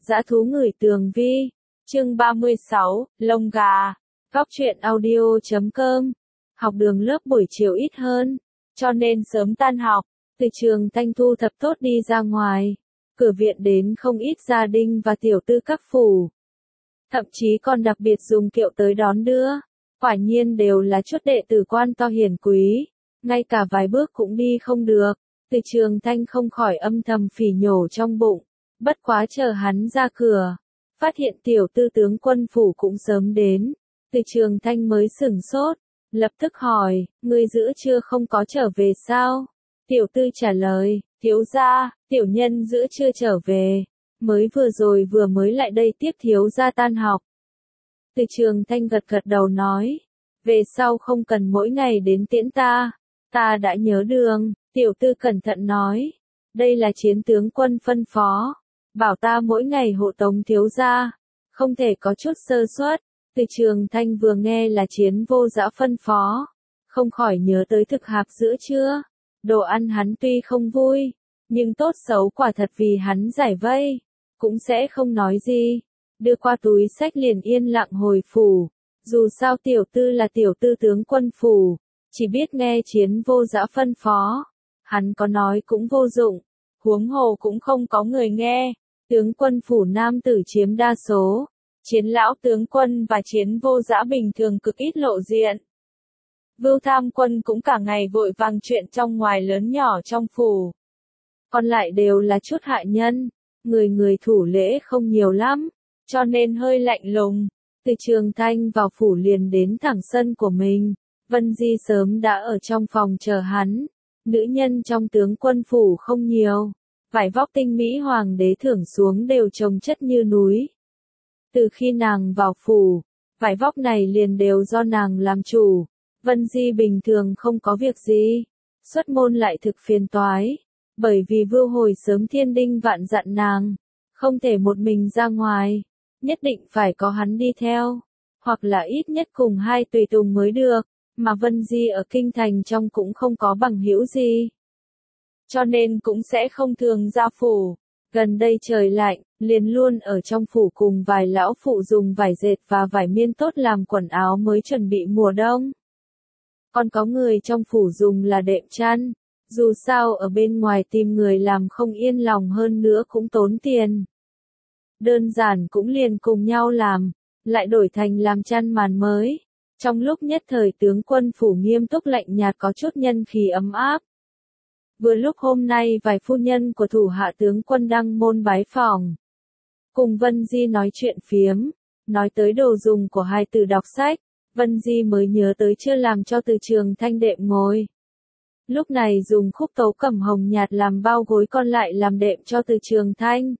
Dã thú ngửi tường vi. Chương 36, lông gà. Góc truyện audio.com. Học đường lớp buổi chiều ít hơn, cho nên sớm tan học. Từ trường Thanh thu thập tốt đi ra ngoài. Cửa viện đến không ít gia đình và tiểu tư các phủ. Thậm chí còn đặc biệt dùng kiệu tới đón đưa. Quả nhiên đều là chút đệ tử quan to hiển quý. Ngay cả vài bước cũng đi không được. Từ trường Thanh không khỏi âm thầm phỉ nhổ trong bụng. Bất quá chờ hắn ra cửa, phát hiện tiểu tư tướng quân phủ cũng sớm đến. Từ trường Thanh mới sửng sốt, lập tức hỏi, ngươi giữa trưa không có trở về sao? Tiểu tư trả lời, thiếu gia, tiểu nhân giữa trưa trở về, mới vừa rồi vừa mới lại đây tiếp thiếu gia tan học. Từ trường Thanh gật gật đầu nói, về sau không cần mỗi ngày đến tiễn ta đã nhớ đường. Tiểu tư cẩn thận nói, đây là chiến tướng quân phân phó, bảo ta mỗi ngày hộ tống thiếu gia, không thể có chút sơ suất. Từ trường Thanh vừa nghe là chiến vô dã phân phó, không khỏi nhớ tới thực hạp giữa trưa. Đồ ăn hắn tuy không vui, nhưng tốt xấu quả thật vì hắn giải vây, cũng sẽ không nói gì. Đưa qua túi sách liền yên lặng hồi phủ, dù sao tiểu tư là tiểu tư tướng quân phủ, chỉ biết nghe chiến vô dã phân phó. Hắn có nói cũng vô dụng, huống hồ cũng không có người nghe. Tướng quân phủ nam tử chiếm đa số, chiến lão tướng quân và chiến vô dã bình thường cực ít lộ diện. Vưu Tham Quân cũng cả ngày vội vàng chuyện trong ngoài lớn nhỏ trong phủ. Còn lại đều là chút hạ nhân, người thủ lễ không nhiều lắm, cho nên hơi lạnh lùng. Từ trường Thanh vào phủ liền đến thẳng sân của mình, Vân Di sớm đã ở trong phòng chờ hắn. Nữ nhân trong tướng quân phủ không nhiều, vải vóc tinh mỹ hoàng đế thưởng xuống đều chồng chất như núi. Từ khi nàng vào phủ, vải vóc này liền đều do nàng làm chủ. Vân Di bình thường không có việc gì, xuất môn lại thực phiền toái, bởi vì Vưu hồi sớm thiên đinh vạn dặn nàng, không thể một mình ra ngoài, nhất định phải có hắn đi theo, hoặc là ít nhất cùng hai tùy tùng mới được. Mà Vân Di ở kinh thành trong cũng không có bằng hữu gì, cho nên cũng sẽ không thường ra phủ. Gần đây trời lạnh, liền luôn ở trong phủ cùng vài lão phụ dùng vải dệt và vải miên tốt làm quần áo mới chuẩn bị mùa đông. Còn có người trong phủ dùng là đệm chăn, dù sao ở bên ngoài tìm người làm không yên lòng, hơn nữa cũng tốn tiền. Đơn giản cũng liền cùng nhau làm, lại đổi thành làm chăn màn mới. Trong lúc nhất thời tướng quân phủ nghiêm túc lạnh nhạt có chút nhân khí ấm áp. Vừa lúc hôm nay vài phu nhân của thủ hạ tướng quân đăng môn bái phỏng. Cùng Vân Di nói chuyện phiếm, nói tới đồ dùng của hai từ đọc sách, Vân Di mới nhớ tới chưa làm cho từ trường Thanh đệm ngồi. Lúc này dùng khúc tấu cẩm hồng nhạt làm bao gối, còn lại làm đệm cho từ trường Thanh.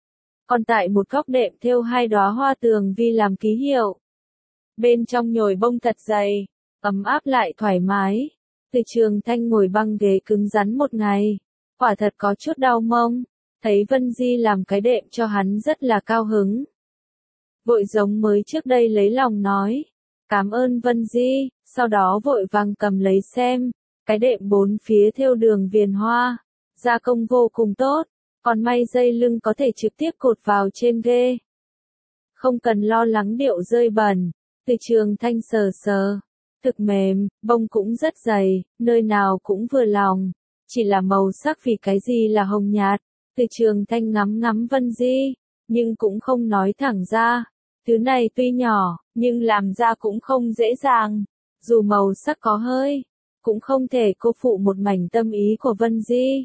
Còn tại một góc đệm thêu hai đóa hoa tường vi làm ký hiệu. Bên trong nhồi bông thật dày, ấm áp lại thoải mái. Từ trường Thanh ngồi băng ghế cứng rắn một ngày, quả thật có chút đau mông. Thấy Vân Di làm cái đệm cho hắn rất là cao hứng. Vội giống mới trước đây lấy lòng nói, cảm ơn Vân Di, sau đó vội vàng cầm lấy xem, cái đệm bốn phía thêu đường viền hoa, gia công vô cùng tốt, còn may dây lưng có thể trực tiếp cột vào trên ghế. Không cần lo lắng điệu rơi bẩn. Từ trường Thanh sờ sờ, thực mềm, bông cũng rất dày, nơi nào cũng vừa lòng, chỉ là màu sắc vì cái gì là hồng nhạt. Từ trường Thanh ngắm ngắm Vân Di, nhưng cũng không nói thẳng ra, thứ này tuy nhỏ, nhưng làm ra cũng không dễ dàng, dù màu sắc có hơi, cũng không thể cô phụ một mảnh tâm ý của Vân Di.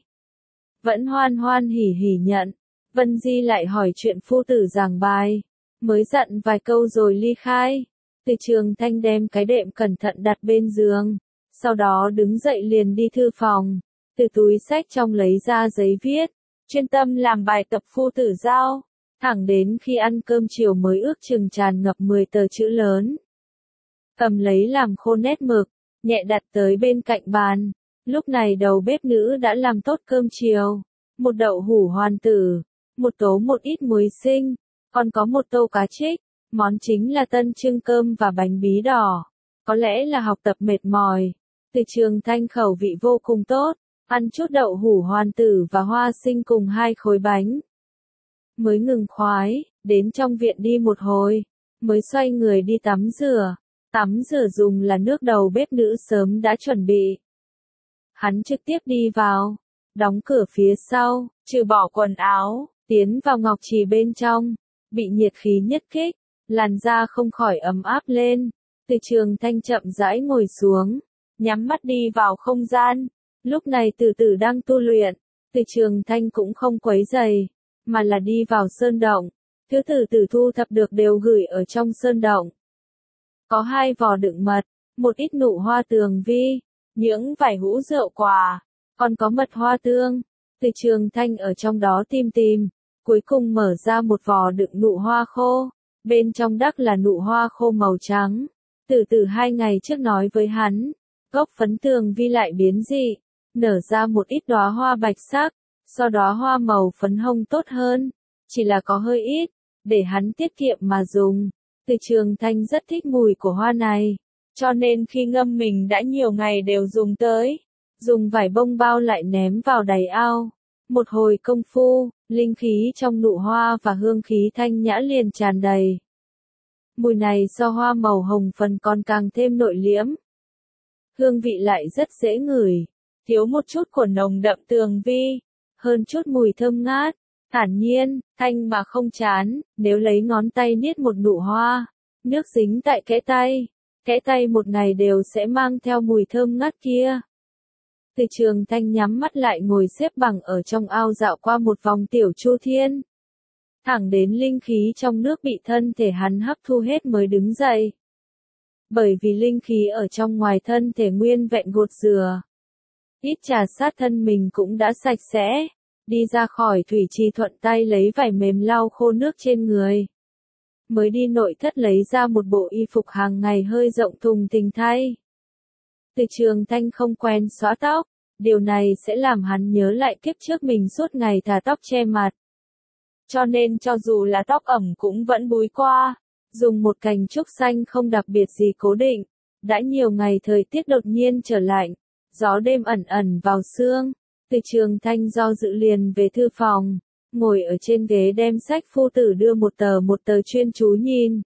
Vẫn hoan hoan hỉ hỉ nhận, Vân Di lại hỏi chuyện phu tử giảng bài, mới dặn vài câu rồi ly khai. Từ trường Thanh đem cái đệm cẩn thận đặt bên giường, sau đó đứng dậy liền đi thư phòng, từ túi sách trong lấy ra giấy viết, chuyên tâm làm bài tập phu tử giao, thẳng đến khi ăn cơm chiều mới ước chừng tràn ngập 10 tờ chữ lớn. Cầm lấy làm khô nét mực, nhẹ đặt tới bên cạnh bàn, lúc này đầu bếp nữ đã làm tốt cơm chiều, một đậu hũ hoàn tử, một tố một ít muối sinh, còn có một tô cá trích. Món chính là tân trưng cơm và bánh bí đỏ. Có lẽ là học tập mệt mỏi, từ trường Thanh khẩu vị vô cùng tốt, ăn chút đậu hũ hoàn tử và hoa sinh cùng hai khối bánh. mới ngừng khoái, đến trong viện đi một hồi, mới xoay người đi tắm rửa. Tắm rửa dùng là nước đầu bếp nữ sớm đã chuẩn bị. Hắn trực tiếp đi vào, đóng cửa phía sau, trừ bỏ quần áo, tiến vào ngọc trì bên trong, bị nhiệt khí nhất kích, làn da không khỏi ấm áp lên. Từ Trường Thanh chậm rãi ngồi xuống, nhắm mắt đi vào không gian. Lúc này Từ Tử đang tu luyện, Từ Trường Thanh cũng không quấy rầy, mà là đi vào sơn động. Thứ Từ Tử thu thập được đều gửi ở trong sơn động. Có 2 vò đựng mật, một ít nụ hoa tường vi, những vài hũ rượu quà, còn có mật hoa tương. Từ Trường Thanh ở trong đó tìm, cuối cùng mở ra một vò đựng nụ hoa khô, bên trong đắc là nụ hoa khô màu trắng. Từ Tử 2 ngày trước nói với hắn, gốc phấn tường vi lại biến dị, nở ra một ít đóa hoa bạch sắc, so đóa hoa màu phấn hồng tốt hơn, chỉ là có hơi ít, để hắn tiết kiệm mà dùng. Từ Trường Thanh rất thích mùi của hoa này, cho nên khi ngâm mình đã nhiều ngày đều dùng tới, dùng vải bông bao lại ném vào đáy ao. Một hồi công phu, linh khí trong nụ hoa và hương khí thanh nhã liền tràn đầy. Mùi này so hoa màu hồng phần còn càng thêm nội liễm. Hương vị lại rất dễ ngửi, thiếu một chút của nồng đậm tường vi, hơn chút mùi thơm ngát, thản nhiên, thanh mà không chán. Nếu lấy ngón tay niết một nụ hoa, nước dính tại kẽ tay một ngày đều sẽ mang theo mùi thơm ngát kia. Từ Trường Thanh nhắm mắt lại ngồi xếp bằng ở trong ao dạo qua một vòng tiểu chu thiên. Thẳng đến linh khí trong nước bị thân thể hắn hấp thu hết mới đứng dậy. Bởi vì linh khí ở trong ngoài thân thể nguyên vẹn gột rửa. Ít trà sát thân mình cũng đã sạch sẽ. Đi ra khỏi thủy trì thuận tay lấy vải mềm lau khô nước trên người. Mới đi nội thất lấy ra một bộ y phục hàng ngày hơi rộng thùng thình thay. Từ Trường Thanh không quen xóa tóc, điều này sẽ làm hắn nhớ lại kiếp trước mình suốt ngày thả tóc che mặt. Cho nên cho dù là tóc ẩm cũng vẫn búi qua, dùng một cành trúc xanh không đặc biệt gì cố định. Đã nhiều ngày thời tiết đột nhiên trở lạnh, gió đêm ẩn ẩn vào sương. Từ Trường Thanh do dự liền về thư phòng, ngồi ở trên ghế đem sách phu tử đưa một tờ chuyên chú nhìn.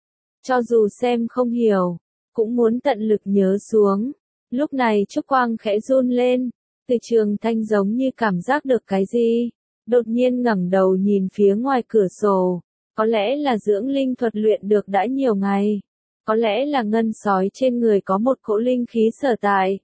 Cho dù xem không hiểu, cũng muốn tận lực nhớ xuống. Lúc này trúc quang khẽ run lên, Từ Trường Thanh giống như cảm giác được cái gì, đột nhiên ngẩng đầu nhìn phía ngoài cửa sổ. Có lẽ là dưỡng linh thuật luyện được đã nhiều ngày, có lẽ là ngân sói trên người có một cỗ linh khí sở tại.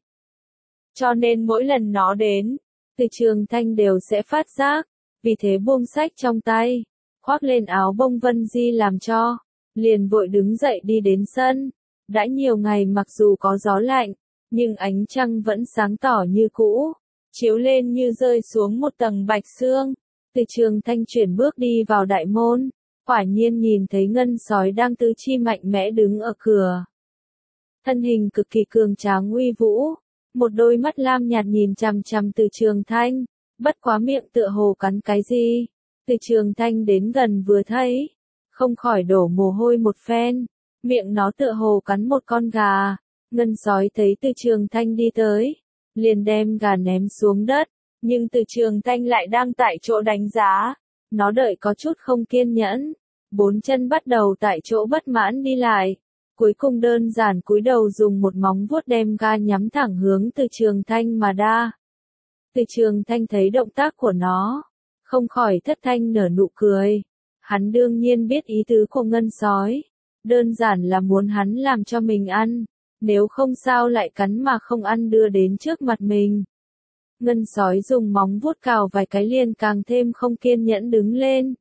Cho nên mỗi lần nó đến, Từ Trường Thanh đều sẽ phát giác, vì thế buông sách trong tay, khoác lên áo bông vân di làm cho, liền vội đứng dậy đi đến sân. Đã nhiều ngày mặc dù có gió lạnh, nhưng ánh trăng vẫn sáng tỏ như cũ, chiếu lên như rơi xuống một tầng bạch sương. Từ Trường Thanh chuyển bước đi vào đại môn, quả nhiên nhìn thấy ngân sói đang tứ chi mạnh mẽ đứng ở cửa. Thân hình cực kỳ cường tráng uy vũ, một đôi mắt lam nhạt nhìn chằm chằm Từ Trường Thanh, bất quá miệng tựa hồ cắn cái gì. Từ Trường Thanh đến gần vừa thấy, không khỏi đổ mồ hôi một phen, miệng nó tựa hồ cắn một con gà. Ngân sói thấy Từ Trường Thanh đi tới, liền đem gà ném xuống đất, nhưng Từ Trường Thanh lại đang tại chỗ đánh giá. Nó đợi có chút không kiên nhẫn, 4 chân bắt đầu tại chỗ bất mãn đi lại, cuối cùng đơn giản cúi đầu dùng một móng vuốt đem gà nhắm thẳng hướng Từ Trường Thanh mà đa. Từ Trường Thanh thấy động tác của nó, không khỏi thất thanh nở nụ cười. Hắn đương nhiên biết ý tứ của ngân sói, đơn giản là muốn hắn làm cho mình ăn, nếu không sao lại cắn mà không ăn đưa đến trước mặt mình. Ngân sói dùng móng vuốt cào vài cái liền càng thêm không kiên nhẫn đứng lên.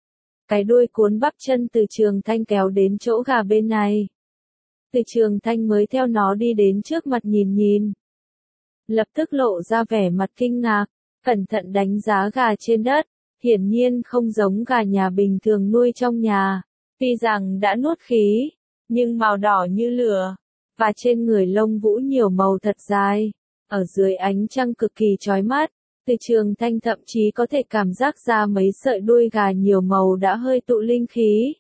Cái đuôi cuốn bắp chân Từ Trường Thanh kéo đến chỗ gà bên này. Từ Trường Thanh mới theo nó đi đến trước mặt nhìn. Lập tức lộ ra vẻ mặt kinh ngạc, cẩn thận đánh giá gà trên đất, hiển nhiên không giống gà nhà bình thường nuôi trong nhà. Tuy rằng đã nuốt khí, nhưng màu đỏ như lửa, và trên người lông vũ nhiều màu thật dài. Ở dưới ánh trăng cực kỳ chói mắt, Từ Trường Thanh thậm chí có thể cảm giác ra mấy sợi đuôi gà nhiều màu đã hơi tụ linh khí.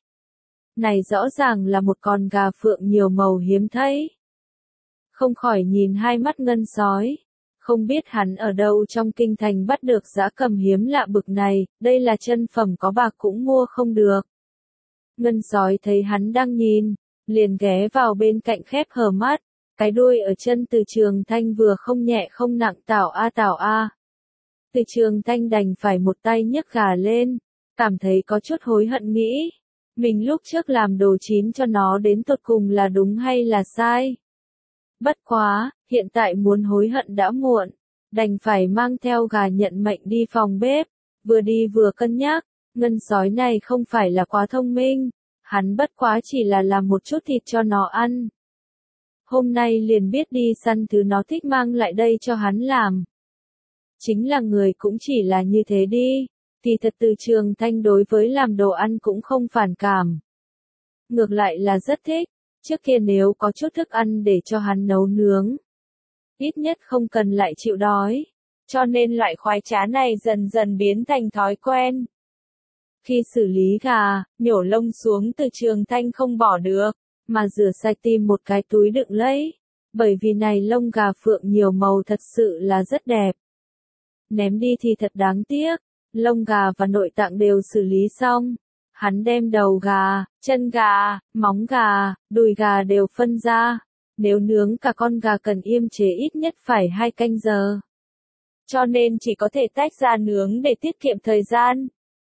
Này rõ ràng là một con gà phượng nhiều màu hiếm thấy. Không khỏi nhìn hai mắt ngân sói, Không biết hắn ở đâu trong kinh thành bắt được dã cầm hiếm lạ bực này, đây là chân phẩm có bạc cũng mua không được. Ngân sói thấy hắn đang nhìn, liền ghé vào bên cạnh khép hờ mắt, cái đuôi ở chân Từ Trường Thanh vừa không nhẹ không nặng tảo a. Từ Trường Thanh đành phải một tay nhấc gà lên, cảm thấy có chút hối hận nghĩ, mình lúc trước làm đồ chín cho nó đến tột cùng là đúng hay là sai. Bất quá, hiện tại muốn hối hận đã muộn, đành phải mang theo gà nhận mệnh đi phòng bếp, vừa đi vừa cân nhắc, ngân sói này không phải là quá thông minh, hắn bất quá chỉ là làm một chút thịt cho nó ăn. Hôm nay liền biết đi săn thứ nó thích mang lại đây cho hắn làm. Chính là người cũng chỉ là như thế đi, kỳ thật Từ Trường Thanh đối với làm đồ ăn cũng không phản cảm. Ngược lại là rất thích, trước kia nếu có chút thức ăn để cho hắn nấu nướng. Ít nhất không cần lại chịu đói, cho nên loại khoái trá này dần dần biến thành thói quen. Khi xử lý gà, nhổ lông xuống Từ Trường Thanh không bỏ được, mà rửa sạch tìm một cái túi đựng lấy, bởi vì này lông gà phượng nhiều màu thật sự là rất đẹp. Ném đi thì thật đáng tiếc, lông gà và nội tạng đều xử lý xong. Hắn đem đầu gà, chân gà, móng gà, đùi gà đều phân ra. Nếu nướng cả con gà cần yêm chế ít nhất phải 2 canh giờ. Cho nên chỉ có thể tách ra nướng để tiết kiệm thời gian.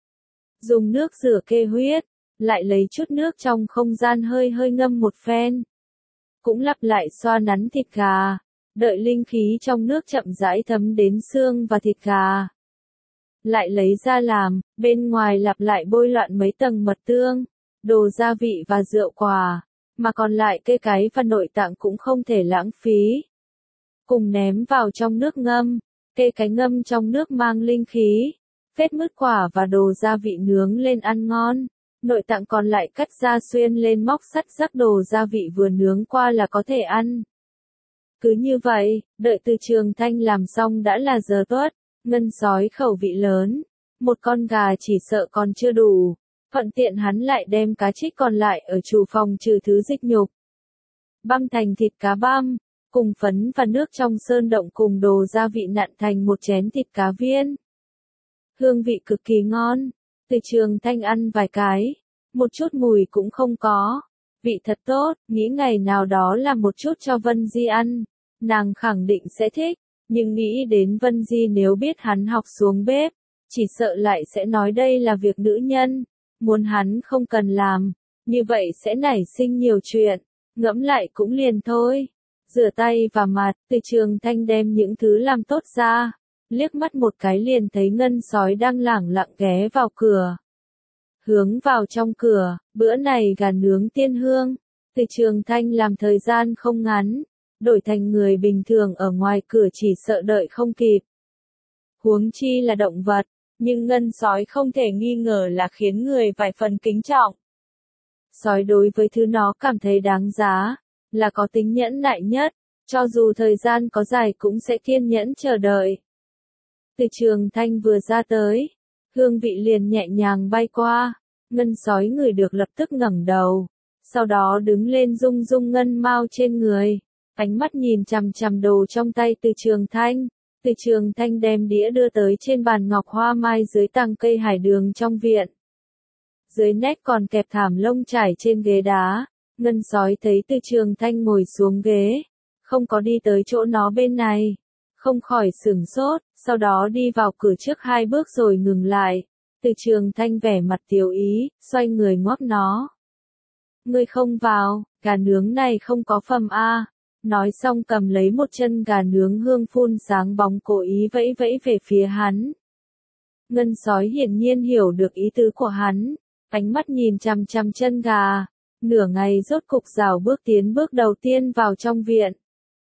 Dùng nước rửa kê huyết, lại lấy chút nước trong không gian hơi hơi ngâm một phen. Cũng lặp lại xoa nắn thịt gà, đợi linh khí trong nước chậm rãi thấm đến xương và thịt gà. Lại lấy ra làm, bên ngoài lặp lại bôi loạn mấy tầng mật tương, đồ gia vị và rượu quả, mà còn lại cây cái và nội tạng cũng không thể lãng phí. Cùng ném vào trong nước ngâm, cây cái ngâm trong nước mang linh khí, phết mứt quả và đồ gia vị nướng lên ăn ngon, nội tạng còn lại cắt ra xuyên lên móc sắt rắc đồ gia vị vừa nướng qua là có thể ăn. Cứ như vậy, đợi Từ Trường Thanh làm xong đã là giờ tuất. Ngân sói khẩu vị lớn, một con gà chỉ sợ còn chưa đủ, thuận tiện hắn lại đem cá trích còn lại ở chủ phòng trừ thứ dịch nhục. Băm thành thịt cá băm, cùng phấn và nước trong sơn động cùng đồ gia vị nặn thành một chén thịt cá viên. Hương vị cực kỳ ngon, Từ Trường Thanh ăn vài cái, một chút mùi cũng không có, vị thật tốt, nghĩ ngày nào đó làm một chút cho Vân Di ăn, nàng khẳng định sẽ thích. Nhưng nghĩ đến Vân Di nếu biết hắn học xuống bếp, chỉ sợ lại sẽ nói đây là việc nữ nhân, muốn hắn không cần làm, như vậy sẽ nảy sinh nhiều chuyện, ngẫm lại cũng liền thôi. Rửa tay và mặt, Từ Trường Thanh đem những thứ làm tốt ra, liếc mắt một cái liền thấy ngân sói đang lẳng lặng ghé vào cửa. Hướng vào trong cửa, bữa này gà nướng tiên hương, Từ Trường Thanh làm thời gian không ngắn. Đổi thành người bình thường ở ngoài cửa chỉ sợ đợi không kịp. Huống chi là động vật, nhưng ngân sói không thể nghi ngờ là khiến người vài phần kính trọng. Sói đối với thứ nó cảm thấy đáng giá, là có tính nhẫn nại nhất, cho dù thời gian có dài cũng sẽ kiên nhẫn chờ đợi. Từ Trường Thanh vừa ra tới, hương vị liền nhẹ nhàng bay qua, ngân sói ngửi được lập tức ngẩng đầu, sau đó đứng lên rung rung ngân mao trên người. Ánh mắt nhìn chằm chằm đồ trong tay Từ Trường Thanh. Từ Trường Thanh đem đĩa đưa tới trên bàn ngọc hoa mai dưới tàng cây hải đường trong viện. Dưới nách còn kẹp thảm lông trải trên ghế đá. Ngân sói thấy Từ Trường Thanh ngồi xuống ghế, không có đi tới chỗ nó bên này. Không khỏi sửng sốt, sau đó đi vào cửa trước 2 bước rồi ngừng lại. Từ Trường Thanh vẻ mặt tiểu ý, xoay người ngoắc nó. Ngươi không vào, gà nướng này không có phẩm a. Nói xong cầm lấy một chân gà nướng hương phun sáng bóng cố ý vẫy vẫy về phía hắn. Ngân sói hiển nhiên hiểu được ý tứ của hắn, ánh mắt nhìn chằm chằm chân gà, nửa ngày rốt cục rảo bước tiến bước đầu tiên vào trong viện.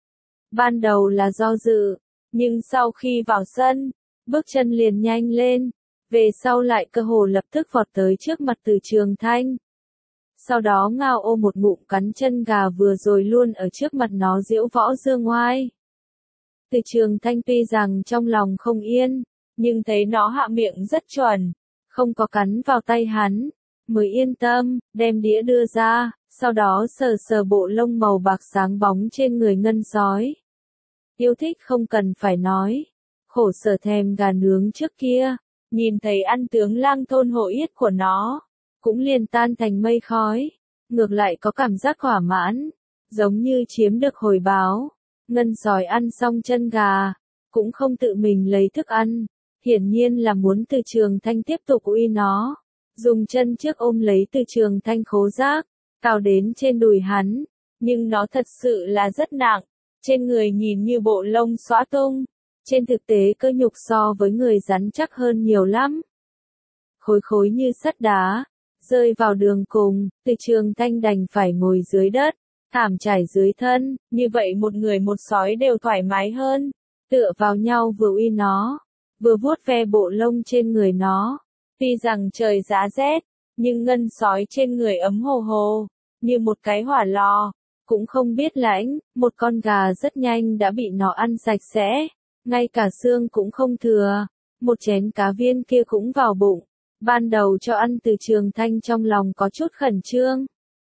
Ban đầu là do dự, nhưng sau khi vào sân, bước chân liền nhanh lên, về sau lại cơ hồ lập tức vọt tới trước mặt Từ Trường Thanh. Sau đó ngao ô một ngụm cắn chân gà vừa rồi luôn ở trước mặt nó diễu võ dương oai. Từ Trường Thanh tuy rằng trong lòng không yên, nhưng thấy nó hạ miệng rất chuẩn, không có cắn vào tay hắn, mới yên tâm, đem đĩa đưa ra, sau đó sờ sờ bộ lông màu bạc sáng bóng trên người ngân sói. Yêu thích không cần phải nói. Khổ sở thèm gà nướng trước kia, nhìn thấy ăn tướng lang thôn hộ yết của nó, cũng liền tan thành mây khói, ngược lại có cảm giác thỏa mãn, giống như chiếm được hồi báo. Ngân sói ăn xong chân gà, cũng không tự mình lấy thức ăn, hiển nhiên là muốn Từ Trường Thanh tiếp tục uy nó, dùng chân trước ôm lấy Từ Trường Thanh khố giác, cào đến trên đùi hắn, nhưng nó thật sự là rất nặng, trên người nhìn như bộ lông xõa tung, trên thực tế cơ nhục so với người rắn chắc hơn nhiều lắm. Khối khối như sắt đá, rơi vào đường cùng, Từ Trường Thanh đành phải ngồi dưới đất, thảm trải dưới thân, như vậy một người một sói đều thoải mái hơn, tựa vào nhau vừa uy nó, vừa vuốt ve bộ lông trên người nó. Tuy rằng trời giá rét, nhưng ngân sói trên người ấm hồ hồ, như một cái hỏa lò, cũng không biết lãnh, một con gà rất nhanh đã bị nó ăn sạch sẽ, ngay cả xương cũng không thừa, một chén cá viên kia cũng vào bụng. Ban đầu cho ăn Từ Trường Thanh trong lòng có chút khẩn trương.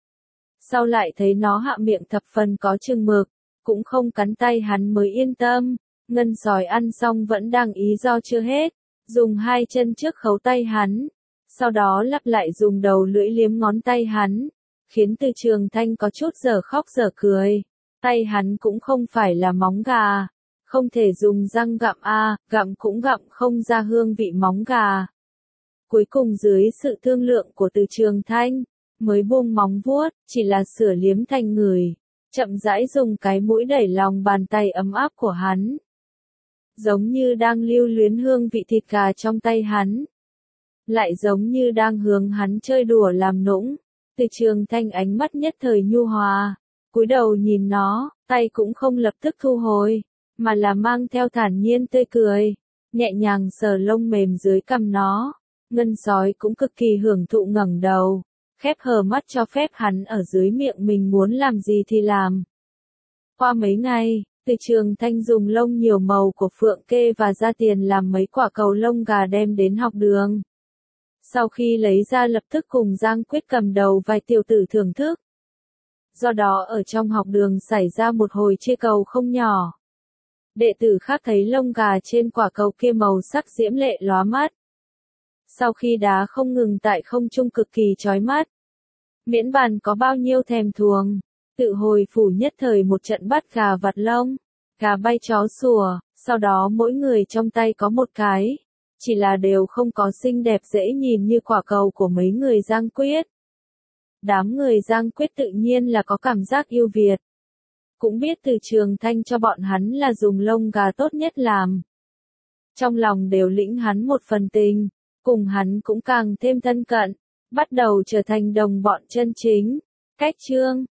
Sau lại thấy nó hạ miệng thập phần có chừng mực, cũng không cắn tay hắn mới yên tâm. Ngân sói ăn xong vẫn đang ý do chưa hết, dùng hai chân trước khấu tay hắn, sau đó lặp lại dùng đầu lưỡi liếm ngón tay hắn, khiến Từ Trường Thanh có chút dở khóc dở cười. Tay hắn cũng không phải là móng gà, không thể dùng răng gặm gặm cũng gặm không ra hương vị móng gà. Cuối cùng dưới sự thương lượng của Từ Trường Thanh, mới buông móng vuốt, chỉ là sửa liếm thành người, chậm rãi dùng cái mũi đẩy lòng bàn tay ấm áp của hắn. Giống như đang lưu luyến hương vị thịt gà trong tay hắn. Lại giống như đang hướng hắn chơi đùa làm nũng. Từ Trường Thanh ánh mắt nhất thời nhu hòa, cúi đầu nhìn nó, tay cũng không lập tức thu hồi, mà là mang theo thản nhiên tươi cười, nhẹ nhàng sờ lông mềm dưới cằm nó. Ngân sói cũng cực kỳ hưởng thụ ngẩng đầu, khép hờ mắt cho phép hắn ở dưới miệng mình muốn làm gì thì làm. Qua mấy ngày, Từ Trường Thanh dùng lông nhiều màu của phượng kê và da tiền làm mấy quả cầu lông gà đem đến học đường. Sau khi lấy ra lập tức cùng Giang Quyết cầm đầu vài tiểu tử thưởng thức. Do đó ở trong học đường xảy ra một hồi chia cầu không nhỏ. Đệ tử khác thấy lông gà trên quả cầu kia màu sắc diễm lệ lóa mắt. Sau khi đá không ngừng tại không trung cực kỳ chói mắt. Miễn bàn có bao nhiêu thèm thuồng, tự hồi phủ nhất thời một trận bắt gà vặt lông, gà bay chó sủa, sau đó mỗi người trong tay có một cái, chỉ là đều không có xinh đẹp dễ nhìn như quả cầu của mấy người Giang Quyết. Đám người Giang Quyết tự nhiên là có cảm giác yêu Việt. Cũng biết Từ Trường Thanh cho bọn hắn là dùng lông gà tốt nhất làm. Trong lòng đều lĩnh hắn một phần tình, cùng hắn cũng càng thêm thân cận, bắt đầu trở thành đồng bọn chân chính. Cách chương